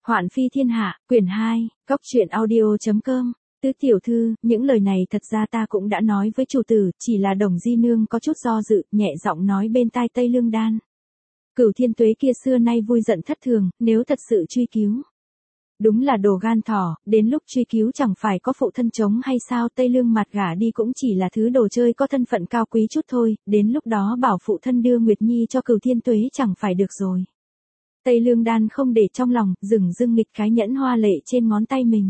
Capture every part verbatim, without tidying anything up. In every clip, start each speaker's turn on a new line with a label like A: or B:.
A: Hoạn phi thiên hạ, quyển hai, cóc truyện audio chấm com. Tứ tiểu thư, những lời này thật ra ta cũng đã nói với chủ tử, chỉ là Đồng Di Nương có chút do dự, nhẹ giọng nói bên tai Tây Lương Đan. Cửu Thiên Tuế kia xưa nay vui giận thất thường, nếu thật sự truy cứu. Đúng là đồ gan thỏ, đến lúc truy cứu chẳng phải có phụ thân chống hay sao. Tây Lương Mạt gả đi cũng chỉ là thứ đồ chơi có thân phận cao quý chút thôi, đến lúc đó bảo phụ thân đưa Nguyệt Nhi cho Cửu Thiên Tuế chẳng phải được rồi. Tây Lương Đan không để trong lòng, dừng dưng nghịch cái nhẫn hoa lệ trên ngón tay mình.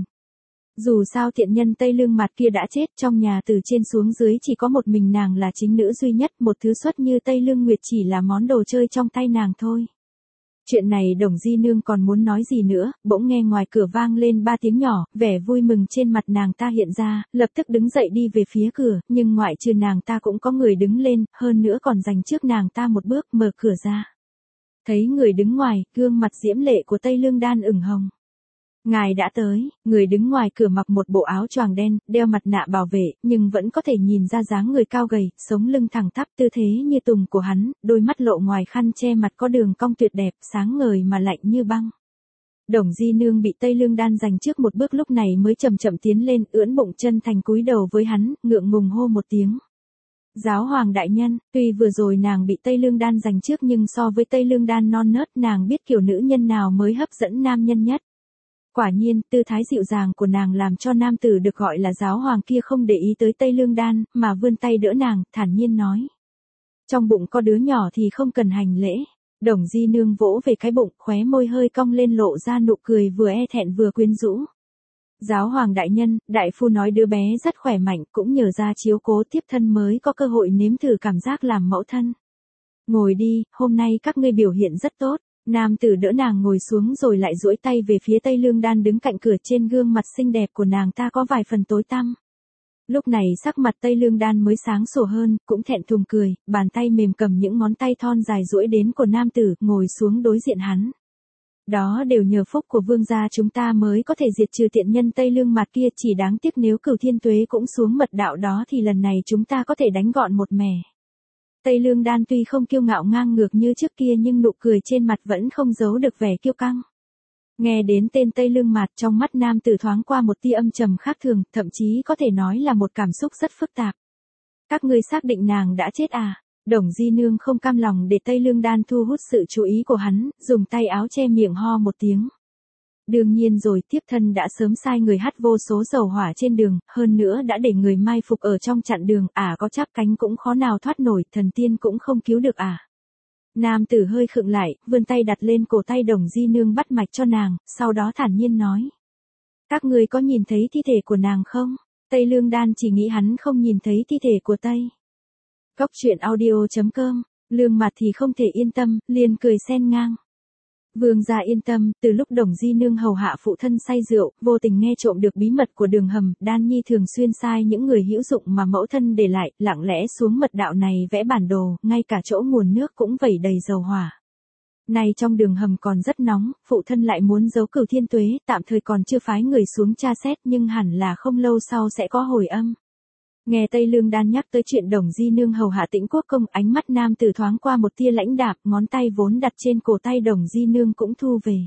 A: Dù sao thiện nhân Tây Lương Mạt kia đã chết, trong nhà từ trên xuống dưới chỉ có một mình nàng là chính nữ duy nhất, một thứ xuất như Tây Lương Nguyệt chỉ là món đồ chơi trong tay nàng thôi. Chuyện này Đồng Di Nương còn muốn nói gì nữa, bỗng nghe ngoài cửa vang lên ba tiếng nhỏ, vẻ vui mừng trên mặt nàng ta hiện ra, lập tức đứng dậy đi về phía cửa, nhưng ngoại trừ nàng ta cũng có người đứng lên, hơn nữa còn giành trước nàng ta một bước, mở cửa ra. Thấy người đứng ngoài, gương mặt diễm lệ của Tây Lương Đan ửng hồng. Ngài đã tới, người đứng ngoài cửa mặc một bộ áo choàng đen, đeo mặt nạ bảo vệ, nhưng vẫn có thể nhìn ra dáng người cao gầy, sống lưng thẳng tắp, tư thế như tùng của hắn, đôi mắt lộ ngoài khăn che mặt có đường cong tuyệt đẹp, sáng ngời mà lạnh như băng. Đồng Di Nương bị Tây Lương Đan giành trước một bước lúc này mới chậm chậm tiến lên, ưỡn bụng chân thành cúi đầu với hắn, ngượng ngùng hô một tiếng. Giáo hoàng đại nhân, tuy vừa rồi nàng bị Tây Lương Đan giành trước nhưng so với Tây Lương Đan non nớt nàng biết kiểu nữ nhân nào mới hấp dẫn nam nhân nhất. Quả nhiên, tư thái dịu dàng của nàng làm cho nam tử được gọi là giáo hoàng kia không để ý tới Tây Lương Đan, mà vươn tay đỡ nàng, thản nhiên nói. Trong bụng có đứa nhỏ thì không cần hành lễ. Đồng Di Nương vỗ về cái bụng, khóe môi hơi cong lên lộ ra nụ cười vừa e thẹn vừa quyến rũ. Giáo hoàng đại nhân, đại phu nói đứa bé rất khỏe mạnh, cũng nhờ ra chiếu cố tiếp thân mới có cơ hội nếm thử cảm giác làm mẫu thân. Ngồi đi, hôm nay các ngươi biểu hiện rất tốt. Nam tử đỡ nàng ngồi xuống rồi lại duỗi tay về phía Tây Lương Đan đứng cạnh cửa, trên gương mặt xinh đẹp của nàng ta có vài phần tối tăm. Lúc này sắc mặt Tây Lương Đan mới sáng sủa hơn, cũng thẹn thùng cười, bàn tay mềm cầm những ngón tay thon dài duỗi đến của nam tử, ngồi xuống đối diện hắn. Đó đều nhờ phúc của vương gia chúng ta mới có thể diệt trừ tiện nhân Tây Lương Mạt kia, chỉ đáng tiếc nếu Cửu Thiên Tuế cũng xuống mật đạo đó thì lần này chúng ta có thể đánh gọn một mẻ. Tây Lương Đan tuy không kiêu ngạo ngang ngược như trước kia nhưng nụ cười trên mặt vẫn không giấu được vẻ kiêu căng. Nghe đến tên Tây Lương Mạt, trong mắt nam tử thoáng qua một tia âm trầm khác thường, thậm chí có thể nói là một cảm xúc rất phức tạp. Các ngươi xác định nàng đã chết à? Đồng Di Nương không cam lòng để Tây Lương Đan thu hút sự chú ý của hắn, dùng tay áo che miệng ho một tiếng. Đương nhiên rồi, tiếp thân đã sớm sai người hắt vô số dầu hỏa trên đường, hơn nữa đã để người mai phục ở trong chặn đường, à có chắp cánh cũng khó nào thoát nổi, thần tiên cũng không cứu được à. Nam tử hơi khựng lại, vươn tay đặt lên cổ tay Đồng Di Nương bắt mạch cho nàng, sau đó thản nhiên nói. Các ngươi có nhìn thấy thi thể của nàng không? Tây Lương Đan chỉ nghĩ hắn không nhìn thấy thi thể của Tây. Cóc truyện audio chấm com, Lương Mạt thì không thể yên tâm, liền cười xen ngang. Vương gia yên tâm, từ lúc Đồng Di Nương hầu hạ phụ thân say rượu, vô tình nghe trộm được bí mật của đường hầm, Đan Nhi thường xuyên sai những người hữu dụng mà mẫu thân để lại, lặng lẽ xuống mật đạo này vẽ bản đồ, ngay cả chỗ nguồn nước cũng vẩy đầy dầu hỏa. Nay trong đường hầm còn rất nóng, phụ thân lại muốn giấu Cửu Thiên Tuế, tạm thời còn chưa phái người xuống tra xét nhưng hẳn là không lâu sau sẽ có hồi âm. Nghe Tây Lương Đan nhắc tới chuyện Đồng Di Nương hầu hạ Tĩnh Quốc công, ánh mắt nam tử thoáng qua một tia lãnh đạm, ngón tay vốn đặt trên cổ tay Đồng Di Nương cũng thu về.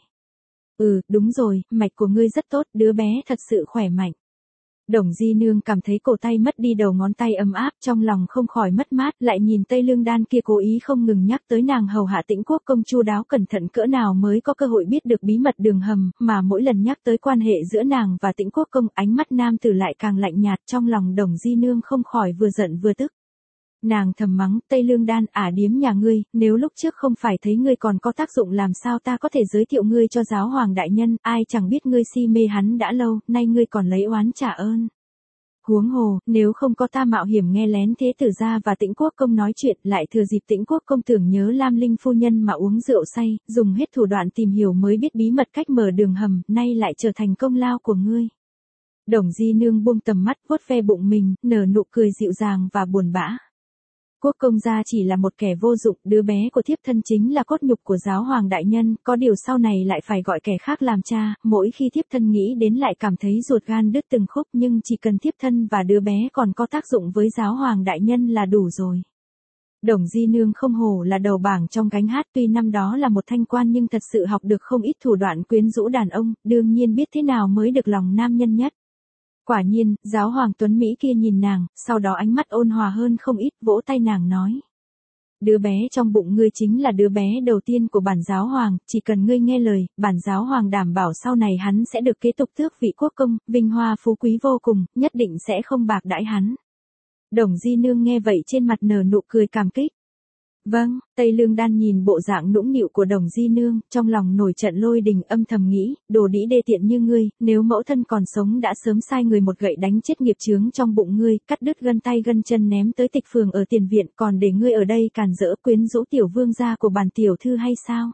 A: Ừ, đúng rồi, mạch của ngươi rất tốt, đứa bé thật sự khỏe mạnh. Đồng Di Nương cảm thấy cổ tay mất đi đầu ngón tay ấm áp, trong lòng không khỏi mất mát, lại nhìn Tây Lương Đan kia cố ý không ngừng nhắc tới nàng hầu hạ Tĩnh Quốc công chu đáo cẩn thận cỡ nào mới có cơ hội biết được bí mật đường hầm, mà mỗi lần nhắc tới quan hệ giữa nàng và Tĩnh Quốc công, ánh mắt nam tử lại càng lạnh nhạt, trong lòng Đồng Di Nương không khỏi vừa giận vừa tức. Nàng thầm mắng, Tây Lương Đan, ả điếm nhà ngươi, nếu lúc trước không phải thấy ngươi còn có tác dụng làm sao ta có thể giới thiệu ngươi cho giáo hoàng đại nhân, ai chẳng biết ngươi si mê hắn đã lâu, nay ngươi còn lấy oán trả ơn. Huống hồ, nếu không có ta mạo hiểm nghe lén Thế tử gia và Tĩnh Quốc công nói chuyện, lại thừa dịp Tĩnh Quốc công tưởng nhớ Lam Linh phu nhân mà uống rượu say, dùng hết thủ đoạn tìm hiểu mới biết bí mật cách mở đường hầm, nay lại trở thành công lao của ngươi. Đồng Di Nương buông tầm mắt, vuốt ve bụng mình, nở nụ cười dịu dàng và buồn bã. Quốc công gia chỉ là một kẻ vô dụng, đứa bé của thiếp thân chính là cốt nhục của giáo hoàng đại nhân, có điều sau này lại phải gọi kẻ khác làm cha, mỗi khi thiếp thân nghĩ đến lại cảm thấy ruột gan đứt từng khúc, nhưng chỉ cần thiếp thân và đứa bé còn có tác dụng với giáo hoàng đại nhân là đủ rồi. Đồng Di Nương không hổ là đầu bảng trong gánh hát, tuy năm đó là một thanh quan nhưng thật sự học được không ít thủ đoạn quyến rũ đàn ông, đương nhiên biết thế nào mới được lòng nam nhân nhất. Quả nhiên, giáo hoàng tuấn Mỹ kia nhìn nàng, sau đó ánh mắt ôn hòa hơn không ít, vỗ tay nàng nói. Đứa bé trong bụng ngươi chính là đứa bé đầu tiên của bản giáo hoàng, chỉ cần ngươi nghe lời, bản giáo hoàng đảm bảo sau này hắn sẽ được kế tục tước vị quốc công, vinh hoa phú quý vô cùng, nhất định sẽ không bạc đãi hắn. Đồng Di Nương nghe vậy trên mặt nở nụ cười cảm kích. Vâng, Tây Lương Đan nhìn bộ dạng nũng nịu của Đồng Di Nương, trong lòng nổi trận lôi đình, âm thầm nghĩ, đồ đĩ đê tiện như ngươi, nếu mẫu thân còn sống đã sớm sai người một gậy đánh chết nghiệp chướng trong bụng ngươi, cắt đứt gân tay gân chân ném tới tịch phường ở tiền viện, còn để ngươi ở đây càn rỡ quyến rũ tiểu vương gia của bản tiểu thư hay sao?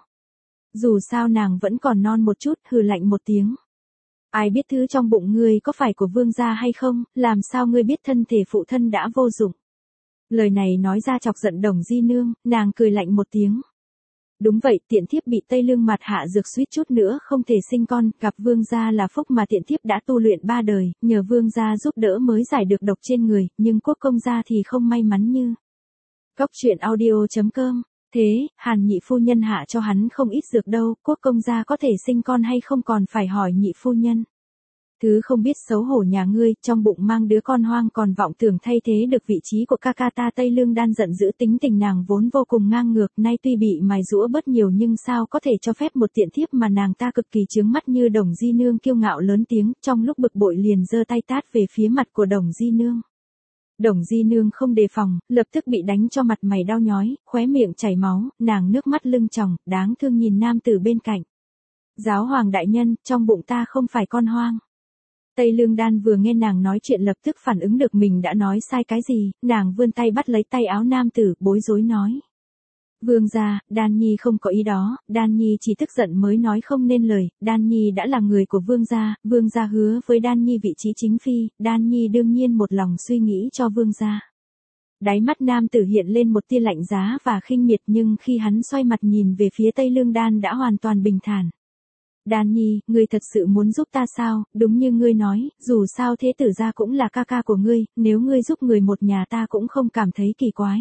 A: Dù sao nàng vẫn còn non một chút, hừ lạnh một tiếng. Ai biết thứ trong bụng ngươi có phải của vương gia hay không, làm sao ngươi biết thân thể phụ thân đã vô dụng? Lời này nói ra chọc giận Đồng Di Nương, nàng cười lạnh một tiếng. Đúng vậy, tiện thiếp bị Tây Lương mặt hạ dược suýt chút nữa không thể sinh con, gặp vương gia là phúc mà tiện thiếp đã tu luyện ba đời, nhờ vương gia giúp đỡ mới giải được độc trên người, nhưng quốc công gia thì không may mắn như. Cóc truyện audio chấm com. Thế, Hàn nhị phu nhân hạ cho hắn không ít dược đâu, quốc công gia có thể sinh con hay không còn phải hỏi nhị phu nhân. Thứ không biết xấu hổ nhà ngươi, trong bụng mang đứa con hoang còn vọng tưởng thay thế được vị trí của ca ca ta. Tây Lương Đan giận dữ, tính tình nàng vốn vô cùng ngang ngược, nay tuy bị mài giũa bớt nhiều nhưng sao có thể cho phép một tiện thiếp mà nàng ta cực kỳ chướng mắt như Đồng Di Nương kiêu ngạo lớn tiếng, trong lúc bực bội liền giơ tay tát về phía mặt của Đồng Di Nương. Đồng Di Nương không đề phòng, lập tức bị đánh cho mặt mày đau nhói, khóe miệng chảy máu, nàng nước mắt lưng tròng, đáng thương nhìn nam tử bên cạnh. Giáo hoàng đại nhân, trong bụng ta không phải con hoang. Tây Lương Đan vừa nghe nàng nói chuyện lập tức phản ứng được mình đã nói sai cái gì, nàng vươn tay bắt lấy tay áo nam tử, bối rối nói. Vương gia, Đan Nhi không có ý đó, Đan Nhi chỉ tức giận mới nói không nên lời, Đan Nhi đã là người của vương gia, vương gia hứa với Đan Nhi vị trí chính phi, Đan Nhi đương nhiên một lòng suy nghĩ cho vương gia. Đáy mắt nam tử hiện lên một tia lạnh giá và khinh miệt, nhưng khi hắn xoay mặt nhìn về phía Tây Lương Đan đã hoàn toàn bình thản. Đan Nhi, ngươi thật sự muốn giúp ta sao? Đúng như ngươi nói, dù sao thế tử gia cũng là ca ca của ngươi, nếu ngươi giúp người một nhà ta cũng không cảm thấy kỳ quái.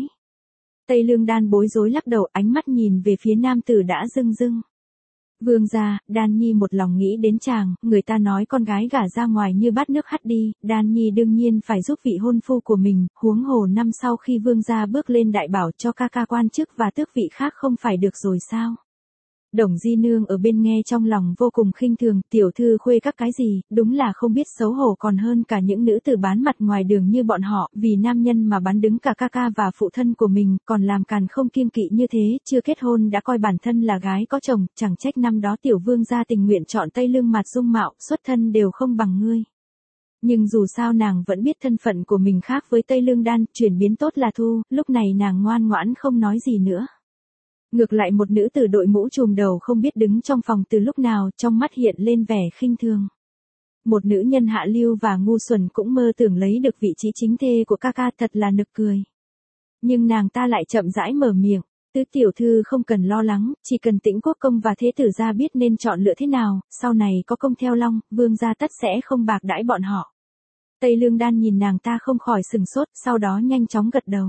A: Tây Lương Đan bối rối lắc đầu, ánh mắt nhìn về phía nam tử đã rưng rưng. Vương gia, Đan Nhi một lòng nghĩ đến chàng, người ta nói con gái gả ra ngoài như bát nước hắt đi, Đan Nhi đương nhiên phải giúp vị hôn phu của mình, huống hồ năm sau khi vương gia bước lên đại bảo cho ca ca quan chức và tước vị khác không phải được rồi sao? Đồng Di Nương ở bên nghe trong lòng vô cùng khinh thường, tiểu thư khuê các cái gì, đúng là không biết xấu hổ còn hơn cả những nữ tử bán mặt ngoài đường như bọn họ, vì nam nhân mà bán đứng cả ca ca và phụ thân của mình, còn làm càn không kiêng kỵ như thế, chưa kết hôn đã coi bản thân là gái có chồng, chẳng trách năm đó tiểu vương gia tình nguyện chọn Tây Lương mặt dung mạo, xuất thân đều không bằng ngươi. Nhưng dù sao nàng vẫn biết thân phận của mình khác với Tây Lương Đan, chuyển biến tốt là thu, lúc này nàng ngoan ngoãn không nói gì nữa. Ngược lại một nữ tử đội mũ trùm đầu không biết đứng trong phòng từ lúc nào, trong mắt hiện lên vẻ khinh thường. Một nữ nhân hạ lưu và ngu xuẩn cũng mơ tưởng lấy được vị trí chính thê của ca ca, thật là nực cười. Nhưng nàng ta lại chậm rãi mở miệng, tứ tiểu thư không cần lo lắng, chỉ cần Tĩnh quốc công và thế tử gia biết nên chọn lựa thế nào, sau này có công theo long, vương gia tất sẽ không bạc đãi bọn họ. Tây Lương Đan nhìn nàng ta không khỏi sừng sốt, sau đó nhanh chóng gật đầu.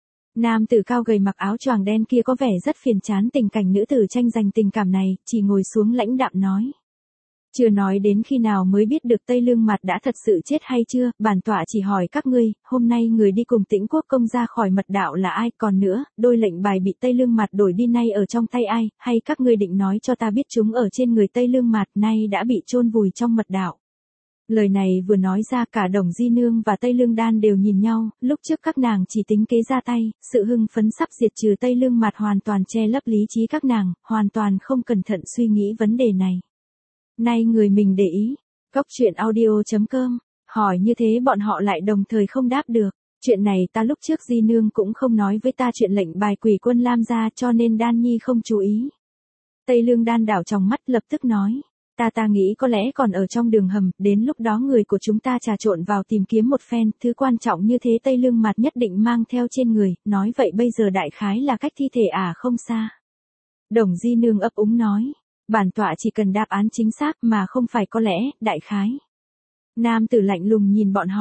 A: Nam tử cao gầy mặc áo choàng đen kia có vẻ rất phiền chán tình cảnh nữ tử tranh giành tình cảm này, chỉ ngồi xuống lãnh đạm nói. Chưa nói đến khi nào mới biết được Tây Lương mặt đã thật sự chết hay chưa, bản tọa chỉ hỏi các ngươi, hôm nay người đi cùng Tĩnh quốc công ra khỏi mật đạo là ai, còn nữa, đôi lệnh bài bị Tây Lương mặt đổi đi nay ở trong tay ai, hay các ngươi định nói cho ta biết chúng ở trên người Tây Lương mặt nay đã bị chôn vùi trong mật đạo. Lời này vừa nói ra cả Đồng Di Nương và Tây Lương Đan đều nhìn nhau, lúc trước các nàng chỉ tính kế ra tay, sự hưng phấn sắp diệt trừ Tây Lương mặt hoàn toàn che lấp lý trí các nàng, hoàn toàn không cẩn thận suy nghĩ vấn đề này. Nay người mình để ý, cóc truyện audio chấm com, hỏi như thế bọn họ lại đồng thời không đáp được. Chuyện này ta lúc trước Di Nương cũng không nói với ta chuyện lệnh bài quỷ quân Lam gia cho nên Đan Nhi không chú ý. Tây Lương Đan đảo trong mắt lập tức nói. Ta ta nghĩ có lẽ còn ở trong đường hầm, đến lúc đó người của chúng ta trà trộn vào tìm kiếm một phen, thứ quan trọng như thế Tây Lương mặt nhất định mang theo trên người, nói vậy bây giờ đại khái là cách thi thể à không xa. Đồng Di Nương ấp úng nói, bản tọa chỉ cần đáp án chính xác mà không phải có lẽ, đại khái. Nam tử lạnh lùng nhìn bọn họ,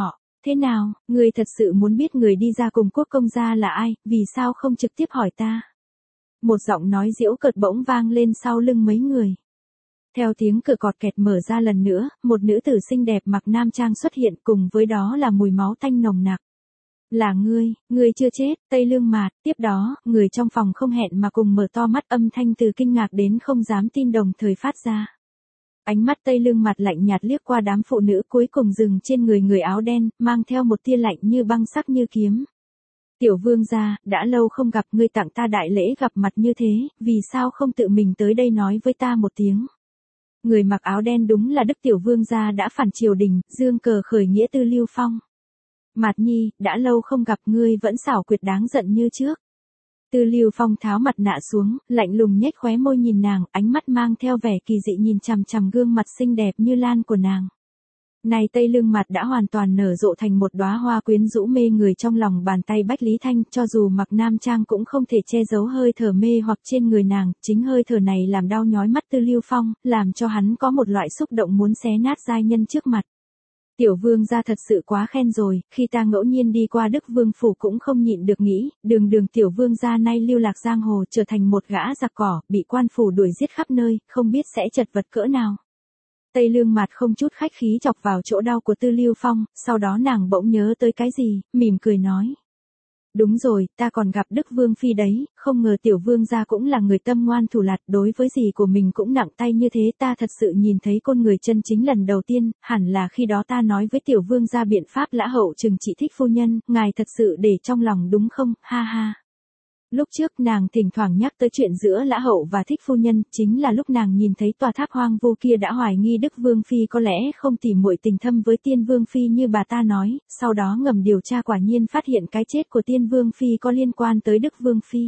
A: thế nào, ngươi thật sự muốn biết người đi ra cùng quốc công gia là ai, vì sao không trực tiếp hỏi ta? Một giọng nói giễu cợt bỗng vang lên sau lưng mấy người. Theo tiếng cửa cọt kẹt mở ra lần nữa, một nữ tử xinh đẹp mặc nam trang xuất hiện, cùng với đó là mùi máu tanh nồng nặc. Là ngươi, ngươi chưa chết, Tây Lương Mạt. Tiếp đó, người trong phòng không hẹn mà cùng mở to mắt, âm thanh từ kinh ngạc đến không dám tin đồng thời phát ra. Ánh mắt Tây Lương Mạt lạnh nhạt liếc qua đám phụ nữ, cuối cùng dừng trên người người áo đen, mang theo một tia lạnh như băng, sắc như kiếm. Tiểu vương gia, đã lâu không gặp, ngươi tặng ta đại lễ gặp mặt như thế, vì sao không tự mình tới đây nói với ta một tiếng? Người mặc áo đen đúng là Đức tiểu vương gia đã phản triều đình, dương cờ khởi nghĩa Tư Lưu Phong. Mạt nhi, đã lâu không gặp, ngươi vẫn xảo quyệt đáng giận như trước. Tư Lưu Phong tháo mặt nạ xuống, lạnh lùng nhếch khóe môi nhìn nàng, ánh mắt mang theo vẻ kỳ dị nhìn chằm chằm gương mặt xinh đẹp như lan của nàng. Này Tây Lương Mạt đã hoàn toàn nở rộ thành một đóa hoa quyến rũ mê người trong lòng bàn tay Bách Lý Thanh, cho dù mặc nam trang cũng không thể che giấu hơi thở mê hoặc trên người nàng, chính hơi thở này làm đau nhói mắt Tư Lưu Phong, làm cho hắn có một loại xúc động muốn xé nát giai nhân trước mặt. Tiểu vương gia thật sự quá khen rồi, khi ta ngẫu nhiên đi qua Đức Vương phủ cũng không nhịn được nghĩ, đường đường tiểu vương gia nay lưu lạc giang hồ, trở thành một gã giặc cỏ, bị quan phủ đuổi giết khắp nơi, không biết sẽ chật vật cỡ nào. Tây Lương Mạt không chút khách khí chọc vào chỗ đau của Tư Lưu Phong, sau đó nàng bỗng nhớ tới cái gì, mỉm cười nói. Đúng rồi, ta còn gặp Đức Vương Phi đấy, không ngờ tiểu vương gia cũng là người tâm ngoan thủ lạt, đối với gì của mình cũng nặng tay như thế, ta thật sự nhìn thấy con người chân chính lần đầu tiên, hẳn là khi đó ta nói với tiểu vương gia biện pháp lã hậu trừng trị Thích phu nhân, ngài thật sự để trong lòng đúng không, ha ha. Lúc trước nàng thỉnh thoảng nhắc tới chuyện giữa lã hậu và Thích phu nhân, chính là lúc nàng nhìn thấy tòa tháp hoang vu kia đã hoài nghi Đức Vương Phi có lẽ không tỉ muội tình thâm với Tiên Vương Phi như bà ta nói, sau đó ngầm điều tra quả nhiên phát hiện cái chết của Tiên Vương Phi có liên quan tới Đức Vương Phi.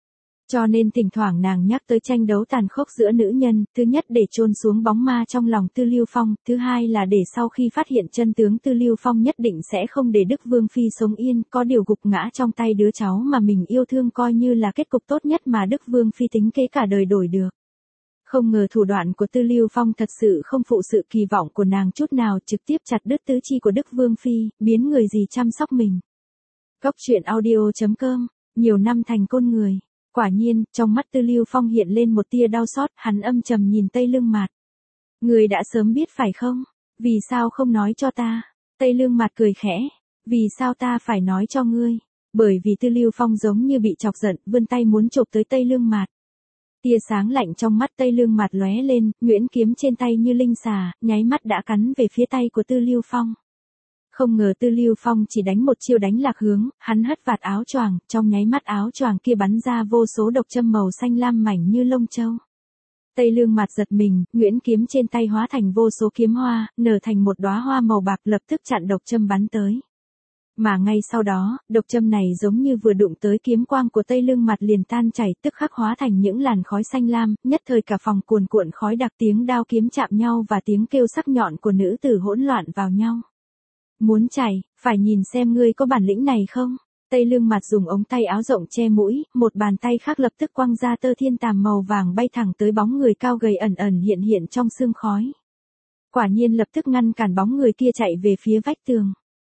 A: Cho nên thỉnh thoảng nàng nhắc tới tranh đấu tàn khốc giữa nữ nhân, thứ nhất để chôn xuống bóng ma trong lòng Tư Lưu Phong, thứ hai là để sau khi phát hiện chân tướng Tư Lưu Phong nhất định sẽ không để Đức Vương Phi sống yên, có điều gục ngã trong tay đứa cháu mà mình yêu thương coi như là kết cục tốt nhất mà Đức Vương Phi tính kế cả đời đổi được. Không ngờ thủ đoạn của Tư Lưu Phong thật sự không phụ sự kỳ vọng của nàng chút nào, trực tiếp chặt đứt tứ chi của Đức Vương Phi, biến người gì chăm sóc mình. Góc truyện audio chấm com, nhiều năm thành côn người. Quả nhiên, trong mắt Tư Lưu Phong hiện lên một tia đau xót, hắn âm trầm nhìn Tây Lương Mạt. Người đã sớm biết phải không? Vì sao không nói cho ta? Tây Lương Mạt cười khẽ. Vì sao ta phải nói cho ngươi? Bởi vì Tư Lưu Phong giống như bị chọc giận, vươn tay muốn chộp tới Tây Lương Mạt. Tia sáng lạnh trong mắt Tây Lương Mạt lóe lên, nhuyễn kiếm trên tay như linh xà, nháy mắt đã cắn về phía tay của Tư Lưu Phong. Không ngờ Tư Lưu Phong chỉ đánh một chiêu đánh lạc hướng, hắn hất vạt áo choàng, trong nháy mắt áo choàng kia bắn ra vô số độc châm màu xanh lam mảnh như lông châu. Tây Lương Mạt giật mình, nhuyễn kiếm trên tay hóa thành vô số kiếm hoa, nở thành một đóa hoa màu bạc lập tức chặn độc châm bắn tới. Mà ngay sau đó, độc châm này giống như vừa đụng tới kiếm quang của Tây Lương Mạt liền tan chảy, tức khắc hóa thành những làn khói xanh lam, nhất thời cả phòng cuồn cuộn khói đặc, tiếng đao kiếm chạm nhau và tiếng kêu sắc nhọn của nữ tử hỗn loạn vào nhau. Muốn chạy, phải nhìn xem ngươi có bản lĩnh này không? Tây Lương Mạt dùng ống tay áo rộng che mũi, một bàn tay khác lập tức quăng ra tơ thiên tàm màu vàng bay thẳng tới bóng người cao gầy ẩn ẩn hiện hiện trong sương khói. Quả nhiên lập tức ngăn cản bóng người kia chạy về phía vách tường.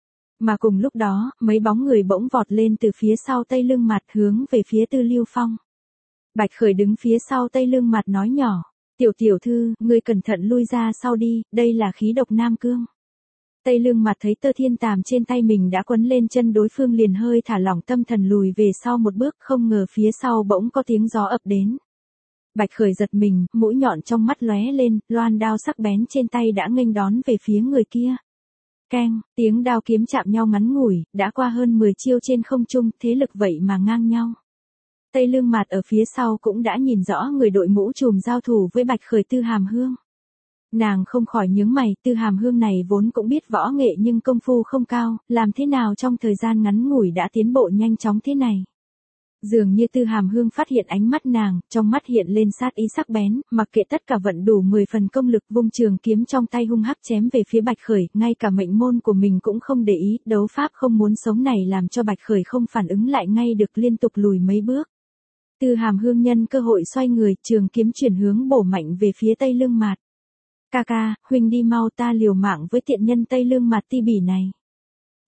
A: Mà cùng lúc đó, mấy bóng người bỗng vọt lên từ phía sau Tây Lương Mạt hướng về phía Tư Lưu Phong. Bạch Khởi đứng phía sau Tây Lương Mạt nói nhỏ, tiểu tiểu thư, ngươi cẩn thận lui ra sau đi, đây là khí độc Nam Cương. Tây Lương Mạt thấy tơ thiên tàm trên tay mình đã quấn lên chân đối phương liền hơi thả lỏng tâm thần lùi về sau một bước, không ngờ phía sau bỗng có tiếng gió ập đến. Bạch Khởi giật mình, mũi nhọn trong mắt lóe lên, loan đao sắc bén trên tay đã nghênh đón về phía người kia. Keng, tiếng đao kiếm chạm nhau ngắn ngủi, đã qua hơn mười chiêu trên không trung, thế lực vậy mà ngang nhau. Tây Lương Mạt ở phía sau cũng đã nhìn rõ người đội mũ trùm giao thủ với Bạch Khởi Tư Hàm Hương. Nàng không khỏi nhướng mày, Tư Hàm Hương này vốn cũng biết võ nghệ nhưng công phu không cao, làm thế nào trong thời gian ngắn ngủi đã tiến bộ nhanh chóng thế này. Dường như Tư Hàm Hương phát hiện ánh mắt nàng, trong mắt hiện lên sát ý sắc bén, mặc kệ tất cả vận đủ mười phần công lực vung trường kiếm trong tay hung hăng chém về phía Bạch Khởi, ngay cả mệnh môn của mình cũng không để ý, đấu pháp không muốn sống này làm cho Bạch Khởi không phản ứng lại ngay được liên tục lùi mấy bước. Tư Hàm Hương nhân cơ hội xoay người, trường kiếm chuyển hướng bổ mạnh về phía Tây Lương Mạt. Ca ca, huynh đi mau, ta liều mạng với tiện nhân Tây Lương Mạt ti bỉ này.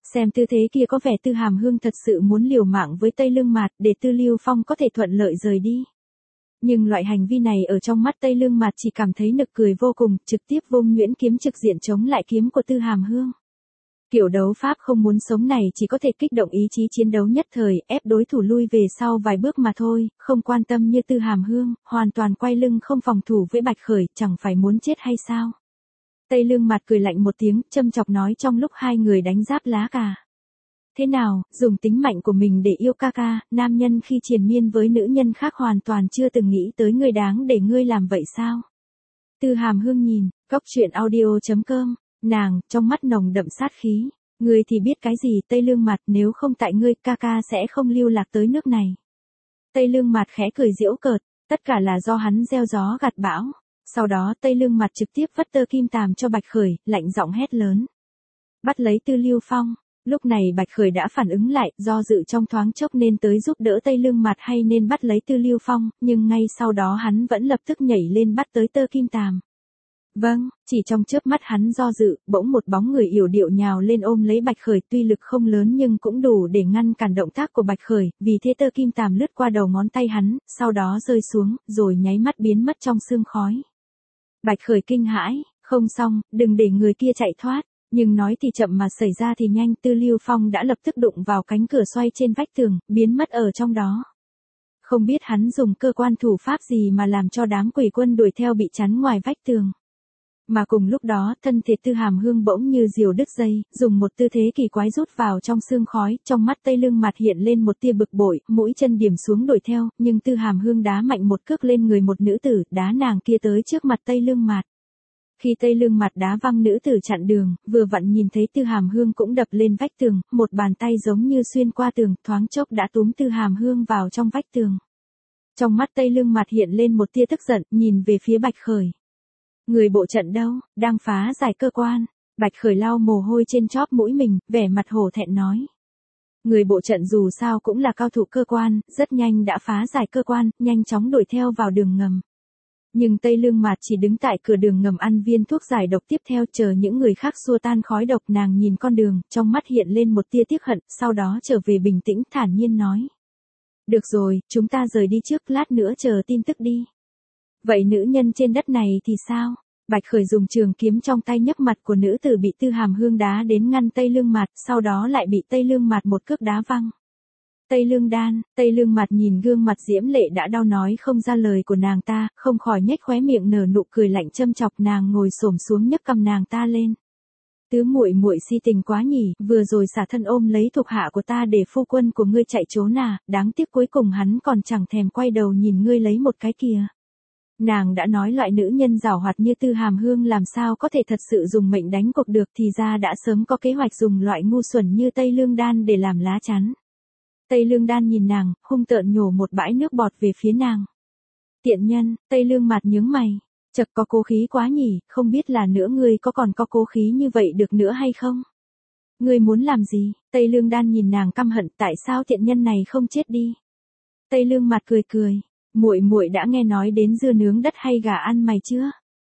A: Xem tư thế kia có vẻ Tư Hàm Hương thật sự muốn liều mạng với Tây Lương Mạt để Tư Lưu Phong có thể thuận lợi rời đi. Nhưng loại hành vi này ở trong mắt Tây Lương Mạt chỉ cảm thấy nực cười vô cùng, trực tiếp vung nhuyễn kiếm trực diện chống lại kiếm của Tư Hàm Hương. Kiểu đấu pháp không muốn sống này chỉ có thể kích động ý chí chiến đấu nhất thời, ép đối thủ lui về sau vài bước mà thôi, không quan tâm như Tư Hàm Hương, hoàn toàn quay lưng không phòng thủ với Bạch Khởi, chẳng phải muốn chết hay sao? Tây Lương Mạt cười lạnh một tiếng, châm chọc nói trong lúc hai người đánh giáp lá cà. Thế nào, dùng tính mạnh của mình để yêu ca ca, nam nhân khi triền miên với nữ nhân khác hoàn toàn chưa từng nghĩ tới người đáng để ngươi làm vậy sao? Tư Hàm Hương nhìn, góc truyện audio chấm com, nàng, trong mắt nồng đậm sát khí. Ngươi thì biết cái gì Tây Lương Mạt, nếu không tại ngươi ca ca sẽ không lưu lạc tới nước này. Tây Lương Mạt khẽ cười giễu cợt, tất cả là do hắn gieo gió gặt bão. Sau đó Tây Lương Mạt trực tiếp vất tơ kim tàm cho Bạch Khởi, lạnh giọng hét lớn. Bắt lấy Tư Lưu Phong. Lúc này Bạch Khởi đã phản ứng lại, do dự trong thoáng chốc nên tới giúp đỡ Tây Lương Mạt hay nên bắt lấy Tư Lưu Phong, nhưng ngay sau đó hắn vẫn lập tức nhảy lên bắt tới tơ kim tàm. Vâng, chỉ trong chớp mắt hắn do dự, bỗng một bóng người yểu điệu nhào lên ôm lấy Bạch Khởi, tuy lực không lớn nhưng cũng đủ để ngăn cản động tác của Bạch Khởi, vì thế tơ kim tàm lướt qua đầu ngón tay hắn, sau đó rơi xuống, rồi nháy mắt biến mất trong sương khói. Bạch Khởi kinh hãi, không xong, đừng để người kia chạy thoát. Nhưng nói thì chậm mà xảy ra thì nhanh, Tư Lưu Phong đã lập tức đụng vào cánh cửa xoay trên vách tường, biến mất ở trong đó. Không biết hắn dùng cơ quan thủ pháp gì mà làm cho đám quỷ quân đuổi theo bị chắn ngoài vách tường. Mà cùng lúc đó, thân thể Tư Hàm Hương bỗng như diều đứt dây, dùng một tư thế kỳ quái rút vào trong sương khói, trong mắt Tây Lương Mạt hiện lên một tia bực bội, mũi chân điểm xuống đuổi theo, nhưng Tư Hàm Hương đá mạnh một cước lên người một nữ tử, đá nàng kia tới trước mặt Tây Lương Mạt. Khi Tây Lương Mạt đá văng nữ tử chặn đường, vừa vặn nhìn thấy Tư Hàm Hương cũng đập lên vách tường, một bàn tay giống như xuyên qua tường, thoáng chốc đã túm Tư Hàm Hương vào trong vách tường. Trong mắt Tây Lương Mạt hiện lên một tia tức giận, nhìn về phía Bạch Khởi. Người bộ trận đâu, đang phá giải cơ quan. Bạch Khởi lau mồ hôi trên chóp mũi mình, vẻ mặt hổ thẹn nói. Người bộ trận dù sao cũng là cao thủ cơ quan, rất nhanh đã phá giải cơ quan, nhanh chóng đuổi theo vào đường ngầm. Nhưng Tây Lương Mạt chỉ đứng tại cửa đường ngầm ăn viên thuốc giải độc tiếp theo, chờ những người khác xua tan khói độc. Nàng nhìn con đường, trong mắt hiện lên một tia tiếc hận, sau đó trở về bình tĩnh thản nhiên nói. Được rồi, chúng ta rời đi trước, lát nữa chờ tin tức đi. Vậy nữ nhân trên đất này thì sao? Bạch Khởi dùng trường kiếm trong tay nhấc mặt của nữ tử bị Tư Hàm Hương đá đến ngăn Tây Lương Mạt, sau đó lại bị Tây Lương Mạt một cước đá văng. Tây Lương Đan, Tây Lương Mạt nhìn gương mặt diễm lệ đã đau nói không ra lời của nàng ta, không khỏi nhếch khóe miệng nở nụ cười lạnh châm chọc. Nàng ngồi xổm xuống nhấc cầm nàng ta lên. Tứ muội muội si tình quá nhỉ, vừa rồi xả thân ôm lấy thuộc hạ của ta để phu quân của ngươi chạy trốn à, đáng tiếc cuối cùng hắn còn chẳng thèm quay đầu nhìn ngươi lấy một cái kìa. Nàng đã nói loại nữ nhân giảo hoạt như Tư Hàm Hương làm sao có thể thật sự dùng mệnh đánh cuộc được, thì ra đã sớm có kế hoạch dùng loại ngu xuẩn như Tây Lương Đan để làm lá chắn. Tây Lương Đan nhìn nàng, hung tợn nhổ một bãi nước bọt về phía nàng. Tiện nhân, Tây Lương Mạt nhướng mày, chật có cố khí quá nhỉ, không biết là nữa ngươi có còn có cố khí như vậy được nữa hay không? Ngươi muốn làm gì? Tây Lương Đan nhìn nàng căm hận, tại sao tiện nhân này không chết đi? Tây Lương Mạt cười cười, muội muội đã nghe nói đến dưa nướng đất hay gà ăn mày chưa?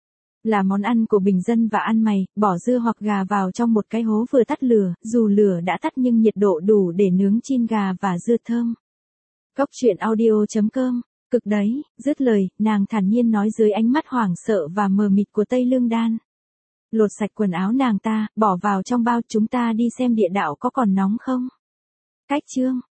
A: Là món ăn của bình dân và ăn mày, bỏ dưa hoặc gà vào trong một cái hố vừa tắt lửa, dù lửa đã tắt nhưng nhiệt độ đủ để nướng chin gà và dưa thơm. Góc truyện audio chấm com, cực đấy, dứt lời, nàng thản nhiên nói dưới ánh mắt hoảng sợ và mờ mịt của Tây Lương Đan. Lột sạch quần áo nàng ta, bỏ vào trong bao, chúng ta đi xem địa đạo có còn nóng không? Cách chương